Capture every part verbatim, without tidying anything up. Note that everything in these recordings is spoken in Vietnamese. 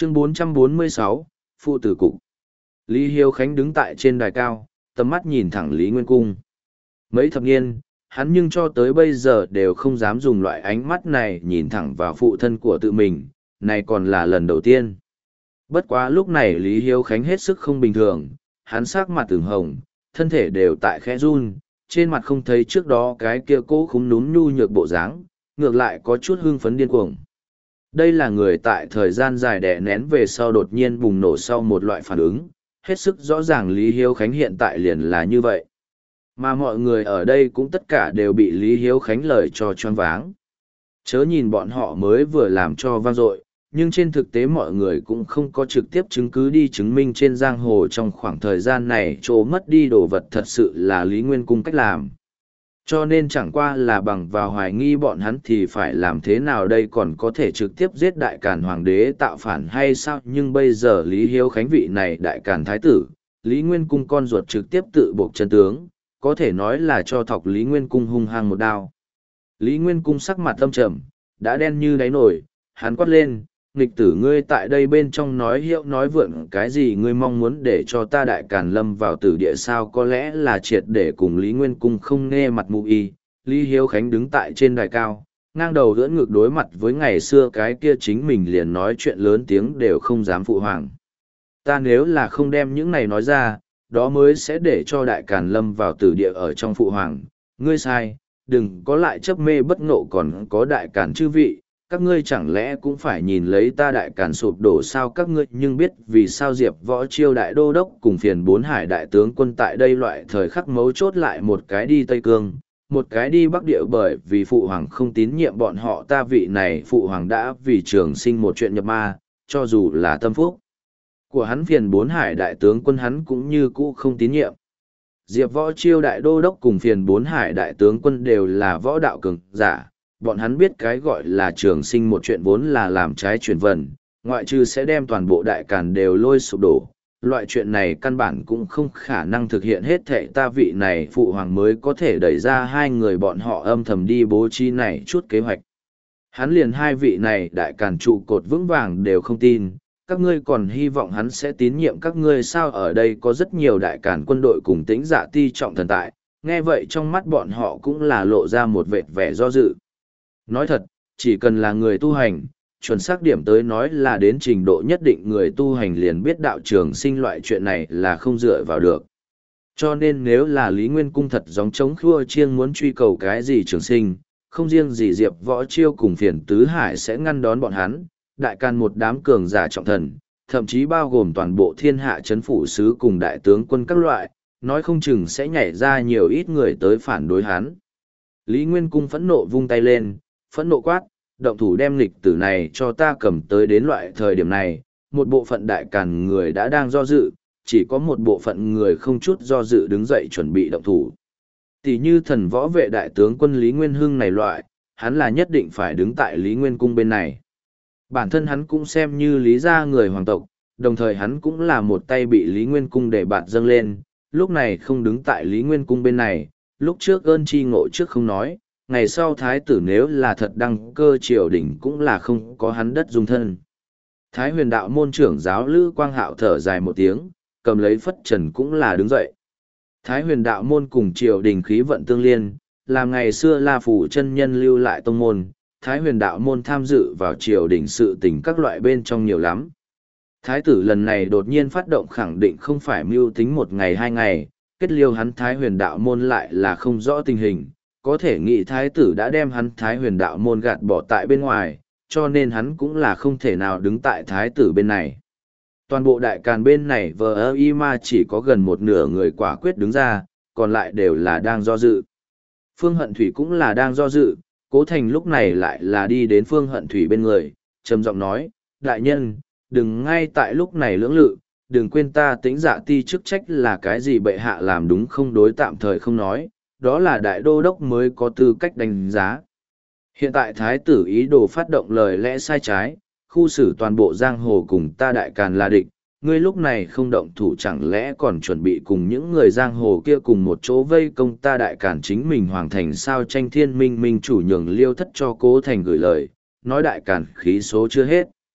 Chương bốn trăm bốn mươi sáu, Phụ tử cục. Lý Hiếu Khánh đứng tại trên đài cao, tầm mắt nhìn thẳng Lý Nguyên Cung. Mấy thập niên, hắn nhưng cho tới bây giờ đều không dám dùng loại ánh mắt này nhìn thẳng vào phụ thân của tự mình, này còn là lần đầu tiên. Bất quá lúc này Lý Hiếu Khánh hết sức không bình thường, hắn sắc mặt từng hồng, thân thể đều tại khẽ run, trên mặt không thấy trước đó cái kia cố khúm núm nhu nhược bộ dáng, ngược lại có chút hưng phấn điên cuồng. Đây là người tại thời gian dài đè nén về sau đột nhiên bùng nổ sau một loại phản ứng, hết sức rõ ràng Lý Hiếu Khánh hiện tại liền là như vậy. Mà mọi người ở đây cũng tất cả đều bị Lý Hiếu Khánh lời cho choáng váng. Chớ nhìn bọn họ mới vừa làm cho vang dội, nhưng trên thực tế mọi người cũng không có trực tiếp chứng cứ đi chứng minh trên giang hồ trong khoảng thời gian này chỗ mất đi đồ vật thật sự là Lý Nguyên Cung cách làm. Cho nên chẳng qua là bằng vào hoài nghi bọn hắn thì phải làm thế nào đây còn có thể trực tiếp giết đại càn hoàng đế tạo phản hay sao, nhưng bây giờ Lý Hiếu Khánh vị này đại càn thái tử, Lý Nguyên Cung con ruột trực tiếp tự buộc chân tướng, có thể nói là cho thọc Lý Nguyên Cung hung hăng một đao. Lý Nguyên Cung sắc mặt âm trầm, đã đen như đáy nổi, hắn quát lên, nghịch tử ngươi tại đây bên trong nói hiệu nói vượn cái gì, ngươi mong muốn để cho ta đại càn lâm vào tử địa sao, có lẽ là triệt để cùng Lý Nguyên Cung không nghe mặt mụ y. Lý Hiếu Khánh đứng tại trên đài cao, ngang đầu đỡ ngược đối mặt với ngày xưa cái kia chính mình liền nói chuyện lớn tiếng đều không dám phụ hoàng. Ta nếu là không đem những này nói ra, đó mới sẽ để cho đại càn lâm vào tử địa ở trong phụ hoàng. Ngươi sai, đừng có lại chấp mê bất ngộ còn có đại càn chư vị, các ngươi chẳng lẽ cũng phải nhìn lấy ta đại càn sụp đổ sao, các ngươi nhưng biết vì sao Diệp Võ Chiêu đại đô đốc cùng phiền bốn hải đại tướng quân tại đây loại thời khắc mấu chốt lại một cái đi Tây Cương, một cái đi Bắc Địa, bởi vì phụ hoàng không tín nhiệm bọn họ, ta vị này phụ hoàng đã vì trường sinh một chuyện nhập ma, cho dù là tâm phúc của hắn phiền bốn hải đại tướng quân hắn cũng như cũ không tín nhiệm. Diệp Võ Chiêu đại đô đốc cùng phiền bốn hải đại tướng quân đều là võ đạo cường giả, bọn hắn biết cái gọi là trường sinh một chuyện vốn là làm trái chuyển vần, ngoại trừ sẽ đem toàn bộ đại càn đều lôi sụp đổ. Loại chuyện này căn bản cũng không khả năng thực hiện hết thệ, ta vị này phụ hoàng mới có thể đẩy ra hai người bọn họ âm thầm đi bố trí này chút kế hoạch. Hắn liền hai vị này đại càn trụ cột vững vàng đều không tin, các ngươi còn hy vọng hắn sẽ tín nhiệm các ngươi sao, ở đây có rất nhiều đại càn quân đội cùng tĩnh dạ ti trọng thần tại, nghe vậy trong mắt bọn họ cũng là lộ ra một vệt vẻ do dự. Nói thật, chỉ cần là người tu hành, chuẩn xác điểm tới nói là đến trình độ nhất định người tu hành liền biết đạo trường sinh loại chuyện này là không dựa vào được. Cho nên nếu là Lý Nguyên Cung thật giống chống khua chiêng muốn truy cầu cái gì trường sinh, không riêng gì Diệp Võ Chiêu cùng phiền tứ hải sẽ ngăn đón bọn hắn, đại càn một đám cường giả trọng thần, thậm chí bao gồm toàn bộ thiên hạ chấn phủ sứ cùng đại tướng quân các loại, nói không chừng sẽ nhảy ra nhiều ít người tới phản đối hắn. Lý Nguyên Cung phẫn nộ vung tay lên, phẫn nộ quát, động thủ đem lịch tử này cho ta cầm tới. Đến loại thời điểm này, một bộ phận đại càn người đã đang do dự, chỉ có một bộ phận người không chút do dự đứng dậy chuẩn bị động thủ. Tỷ như thần võ vệ đại tướng quân Lý Nguyên Hưng này loại, hắn là nhất định phải đứng tại Lý Nguyên Cung bên này. Bản thân hắn cũng xem như Lý gia người hoàng tộc, đồng thời hắn cũng là một tay bị Lý Nguyên Cung để bạt dâng lên, lúc này không đứng tại Lý Nguyên Cung bên này, lúc trước ơn chi ngộ trước không nói, ngày sau thái tử nếu là thật đăng cơ triều đình cũng là không có hắn đất dung thân. Thái huyền đạo môn trưởng giáo Lữ Quang Hạo thở dài một tiếng, cầm lấy phất trần cũng là đứng dậy. Thái huyền đạo môn cùng triều đình khí vận tương liên, làm ngày xưa La Phủ chân nhân lưu lại tông môn, Thái huyền đạo môn tham dự vào triều đình sự tình các loại bên trong nhiều lắm. Thái tử lần này đột nhiên phát động khẳng định không phải mưu tính một ngày hai ngày, kết liêu hắn Thái huyền đạo môn lại là không rõ tình hình, có thể nghĩ thái tử đã đem hắn Thái huyền đạo môn gạt bỏ tại bên ngoài, cho nên hắn cũng là không thể nào đứng tại thái tử bên này. Toàn bộ đại càn bên này vờ ơ y ma chỉ có gần một nửa người quả quyết đứng ra, còn lại đều là đang do dự. Phương Hận Thủy cũng là đang do dự, Cố Thành lúc này lại là đi đến Phương Hận Thủy bên người, trầm giọng nói, đại nhân, đừng ngay tại lúc này lưỡng lự, đừng quên ta Tĩnh Dạ ti chức trách là cái gì bệ hạ làm đúng không đối tạm thời không nói, đó là đại đô đốc mới có tư cách đánh giá. Hiện tại thái tử ý đồ phát động lời lẽ sai trái, khu xử toàn bộ giang hồ cùng ta đại càn là địch, ngươi lúc này không động thủ chẳng lẽ còn chuẩn bị cùng những người giang hồ kia cùng một chỗ vây công ta đại càn chính mình hoàng thành sao. Tranh Thiên Minh minh chủ nhường Liêu Thất cho Cố Thành gửi lời, nói đại càn khí số chưa hết.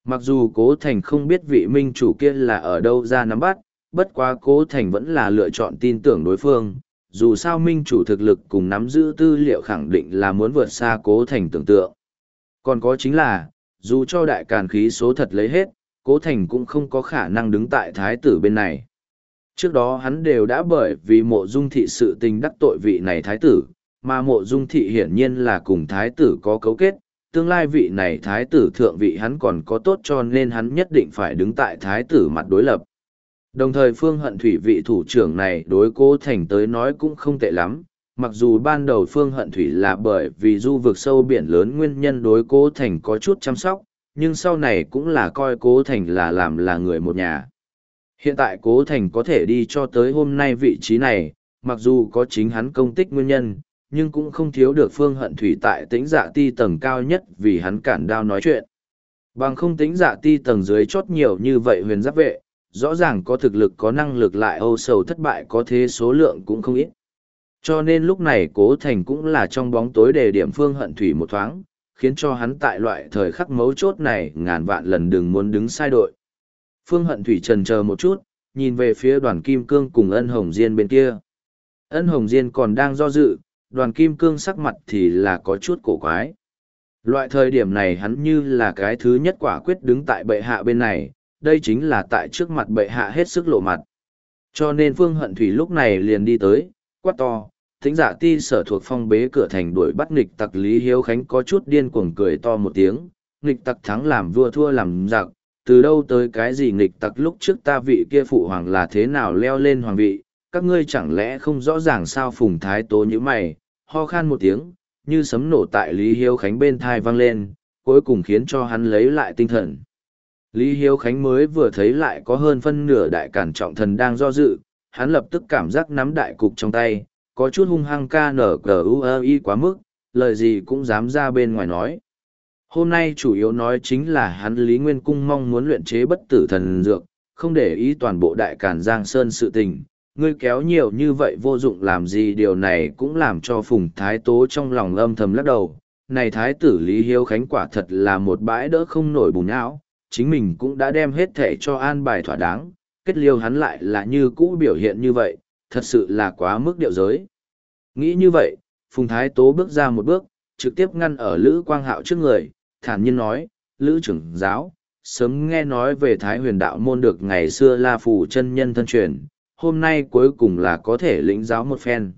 Mặc dù Cố Thành không biết vị minh chủ kia là ở đâu ra nắm bắt, bất quá Cố Thành vẫn là lựa chọn tin tưởng đối phương, dù sao minh chủ thực lực cùng nắm giữ tư liệu khẳng định là muốn vượt xa Cố Thành tưởng tượng. Còn có chính là, dù cho đại càn khí số thật lấy hết, Cố Thành cũng không có khả năng đứng tại thái tử bên này. Trước đó hắn đều đã bởi vì mộ dung thị sự tình đắc tội vị này thái tử, mà mộ dung thị hiển nhiên là cùng thái tử có cấu kết, tương lai vị này thái tử thượng vị hắn còn có tốt cho nên hắn nhất định phải đứng tại thái tử mặt đối lập. Đồng thời Phương Hận Thủy vị thủ trưởng này đối Cố Thành tới nói cũng không tệ lắm, mặc dù ban đầu Phương Hận Thủy là bởi vì du vực sâu biển lớn nguyên nhân đối Cố Thành có chút chăm sóc, nhưng sau này cũng là coi Cố Thành là làm là người một nhà. Hiện tại Cố Thành có thể đi cho tới hôm nay vị trí này, mặc dù có chính hắn công tích nguyên nhân, nhưng cũng không thiếu được Phương Hận Thủy tại Tĩnh Dạ Ti tầng cao nhất vì hắn cản đao nói chuyện. Bằng không Tĩnh Dạ Ti tầng dưới chót nhiều như vậy huyền giáp vệ, rõ ràng có thực lực có năng lực lại âu sầu thất bại có thế số lượng cũng không ít. Cho nên lúc này Cố Thành cũng là trong bóng tối đề điểm Phương Hận Thủy một thoáng, khiến cho hắn tại loại thời khắc mấu chốt này ngàn vạn lần đừng muốn đứng sai đội. Phương Hận Thủy trần chờ một chút, nhìn về phía đoàn Kim Cương cùng ân Hồng Diên bên kia. Ân Hồng Diên còn đang do dự, đoàn Kim Cương sắc mặt thì là có chút cổ quái. Loại thời điểm này hắn như là cái thứ nhất quả quyết đứng tại bệ hạ bên này, đây chính là tại trước mặt bệ hạ hết sức lộ mặt. Cho nên Phương Hận Thủy lúc này liền đi tới, quát to, Tĩnh Dạ Ti sở thuộc phong bế cửa thành đuổi bắt nghịch tặc Lý Hiếu Khánh có chút điên cuồng cười to một tiếng, nghịch tặc thắng làm vua thua làm giặc, từ đâu tới cái gì nghịch tặc lúc trước ta vị kia phụ hoàng là thế nào leo lên hoàng vị, các ngươi chẳng lẽ không rõ ràng sao? Phùng Thái Tố như mày, ho khan một tiếng, như sấm nổ tại Lý Hiếu Khánh bên thai vang lên, cuối cùng khiến cho hắn lấy lại tinh thần. Lý Hiếu Khánh mới vừa thấy lại có hơn phân nửa đại cản trọng thần đang do dự, hắn lập tức cảm giác nắm đại cục trong tay, có chút hung hăng ca nở cờ u ơ y quá mức, lời gì cũng dám ra bên ngoài nói. Hôm nay chủ yếu nói chính là hắn Lý Nguyên Cung mong muốn luyện chế bất tử thần dược, không để ý toàn bộ đại càn Giang Sơn sự tình. Ngươi kéo nhiều như vậy vô dụng làm gì, điều này cũng làm cho Phùng Thái Tố trong lòng âm thầm lắc đầu. Này Thái tử Lý Hiếu Khánh quả thật là một bãi đỡ không nổi bùn não, chính mình cũng đã đem hết thể cho an bài thỏa đáng, kết liêu hắn lại là như cũ biểu hiện như vậy, thật sự là quá mức điệu giới. Nghĩ như vậy, Phùng Thái Tố bước ra một bước, trực tiếp ngăn ở Lữ Quang Hạo trước người, thản nhiên nói, Lữ trưởng giáo, sớm nghe nói về Thái Huyền đạo môn được ngày xưa La Phù chân nhân thân truyền, hôm nay cuối cùng là có thể lĩnh giáo một phen.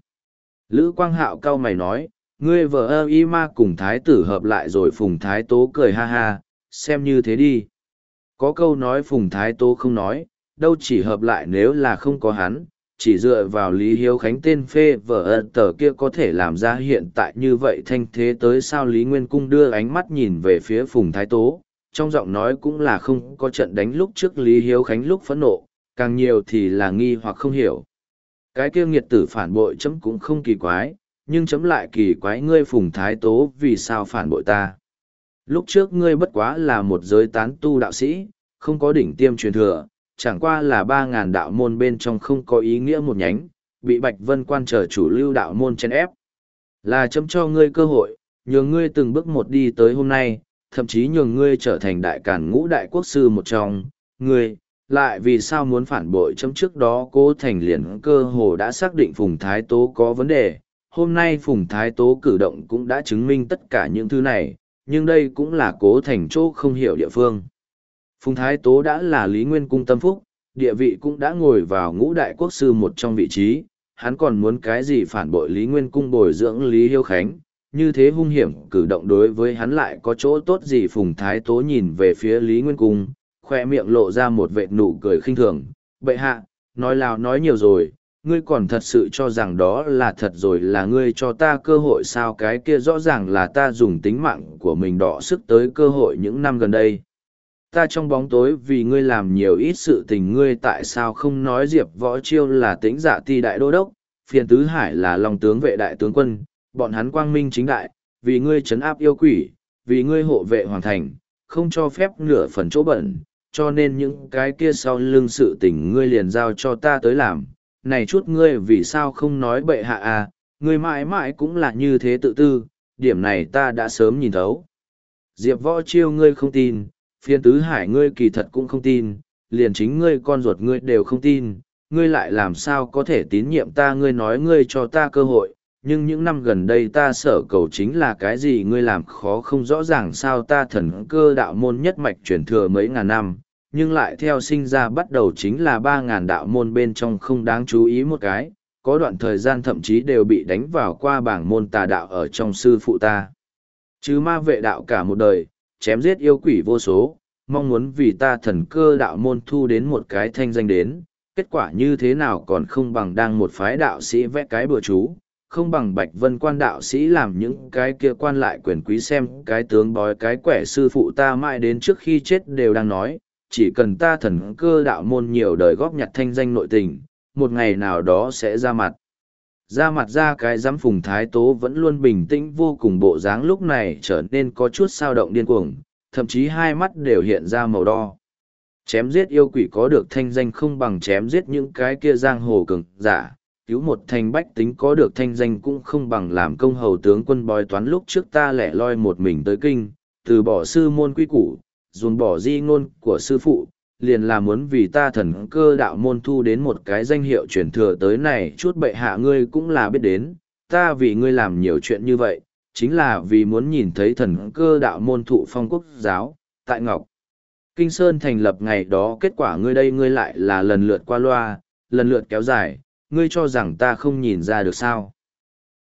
Lữ Quang Hạo cau mày nói, ngươi vợ ơ y ma cùng Thái tử hợp lại rồi. Phùng Thái Tố cười ha ha, xem như thế đi. Có câu nói Phùng Thái Tố không nói, đâu chỉ hợp lại nếu là không có hắn, chỉ dựa vào Lý Hiếu Khánh tên phê vợ ân tờ kia có thể làm ra hiện tại như vậy thanh thế tới sao. Lý Nguyên Cung đưa ánh mắt nhìn về phía Phùng Thái Tố, trong giọng nói cũng là không có trận đánh lúc trước Lý Hiếu Khánh lúc phẫn nộ, càng nhiều thì là nghi hoặc không hiểu. Cái kia nghiệt tử phản bội chấm cũng không kỳ quái, nhưng chấm lại kỳ quái ngươi Phùng Thái Tố vì sao phản bội ta. Lúc trước ngươi bất quá là một giới tán tu đạo sĩ, không có đỉnh tiêm truyền thừa, chẳng qua là ba ngàn đạo môn bên trong không có ý nghĩa một nhánh, bị Bạch Vân Quan trở chủ lưu đạo môn chen ép. Là chấm cho ngươi cơ hội, nhường ngươi từng bước một đi tới hôm nay, thậm chí nhường ngươi trở thành đại càn ngũ đại quốc sư một trong, ngươi, lại vì sao muốn phản bội chấm? Trước đó Cố Thành liền cơ hồ đã xác định Phùng Thái Tố có vấn đề, hôm nay Phùng Thái Tố cử động cũng đã chứng minh tất cả những thứ này, nhưng đây cũng là Cố Thành chỗ không hiểu địa phương. Phùng Thái Tố đã là Lý Nguyên Cung tâm phúc, địa vị cũng đã ngồi vào ngũ đại quốc sư một trong vị trí, hắn còn muốn cái gì phản bội Lý Nguyên Cung bồi dưỡng Lý Hiếu Khánh, như thế hung hiểm cử động đối với hắn lại có chỗ tốt gì? Phùng Thái Tố nhìn về phía Lý Nguyên Cung, khoe miệng lộ ra một vệt nụ cười khinh thường, bệ hạ, nói lào nói nhiều rồi, ngươi còn thật sự cho rằng đó là thật rồi, là ngươi cho ta cơ hội sao? Cái kia rõ ràng là ta dùng tính mạng của mình đọ sức tới cơ hội những năm gần đây. Ta trong bóng tối vì ngươi làm nhiều ít sự tình, ngươi tại sao không nói Diệp Võ Chiêu là Tĩnh Dạ Ti đại đô đốc, Phiền Tứ Hải là Long tướng vệ đại tướng quân, bọn hắn quang minh chính đại, vì ngươi trấn áp yêu quỷ, vì ngươi hộ vệ hoàng thành, không cho phép nửa phần chỗ bẩn, cho nên những cái kia sau lưng sự tình ngươi liền giao cho ta tới làm. Này chút ngươi vì sao không nói bệ hạ à, ngươi mãi mãi cũng là như thế tự tư, điểm này ta đã sớm nhìn thấu. Diệp Võ Chiêu ngươi không tin, Phiên tứ hải ngươi kỳ thật cũng không tin, liền chính ngươi con ruột ngươi đều không tin, ngươi lại làm sao có thể tín nhiệm ta, ngươi nói ngươi cho ta cơ hội, nhưng những năm gần đây ta sở cầu chính là cái gì, ngươi làm khó không rõ ràng sao, ta thần cơ đạo môn nhất mạch truyền thừa mấy ngàn năm, nhưng lại theo sinh ra bắt đầu chính là ba ngàn đạo môn bên trong không đáng chú ý một cái, có đoạn thời gian thậm chí đều bị đánh vào qua bảng môn tà đạo ở trong sư phụ ta. Chứ ma vệ đạo cả một đời, chém giết yêu quỷ vô số, mong muốn vì ta thần cơ đạo môn thu đến một cái thanh danh đến, kết quả như thế nào còn không bằng đang một phái đạo sĩ vẽ cái bừa chú, không bằng Bạch Vân quan đạo sĩ làm những cái kia quan lại quyền quý xem cái tướng bói cái quẻ, sư phụ ta mãi đến trước khi chết đều đang nói, chỉ cần ta thần cơ đạo môn nhiều đời góp nhặt thanh danh nội tình, một ngày nào đó sẽ ra mặt. Ra mặt ra cái giám Phùng Thái Tố vẫn luôn bình tĩnh vô cùng, bộ dáng lúc này trở nên có chút sao động điên cuồng, thậm chí hai mắt đều hiện ra màu đo. Chém giết yêu quỷ có được thanh danh không bằng chém giết những cái kia giang hồ cường giả, cứu một thành bách tính có được thanh danh cũng không bằng làm công hầu tướng quân bói toán. Lúc trước ta lẻ loi một mình tới kinh, từ bỏ sư môn quy củ, dồn bỏ di ngôn của sư phụ, liền là muốn vì ta thần cơ đạo môn thu đến một cái danh hiệu truyền thừa tới này chút bệ hạ ngươi cũng là biết đến, ta vì ngươi làm nhiều chuyện như vậy, chính là vì muốn nhìn thấy thần cơ đạo môn thụ phong quốc giáo, tại Ngọc Kinh Sơn thành lập ngày đó, kết quả ngươi đây ngươi lại là lần lượt qua loa, lần lượt kéo dài, ngươi cho rằng ta không nhìn ra được sao.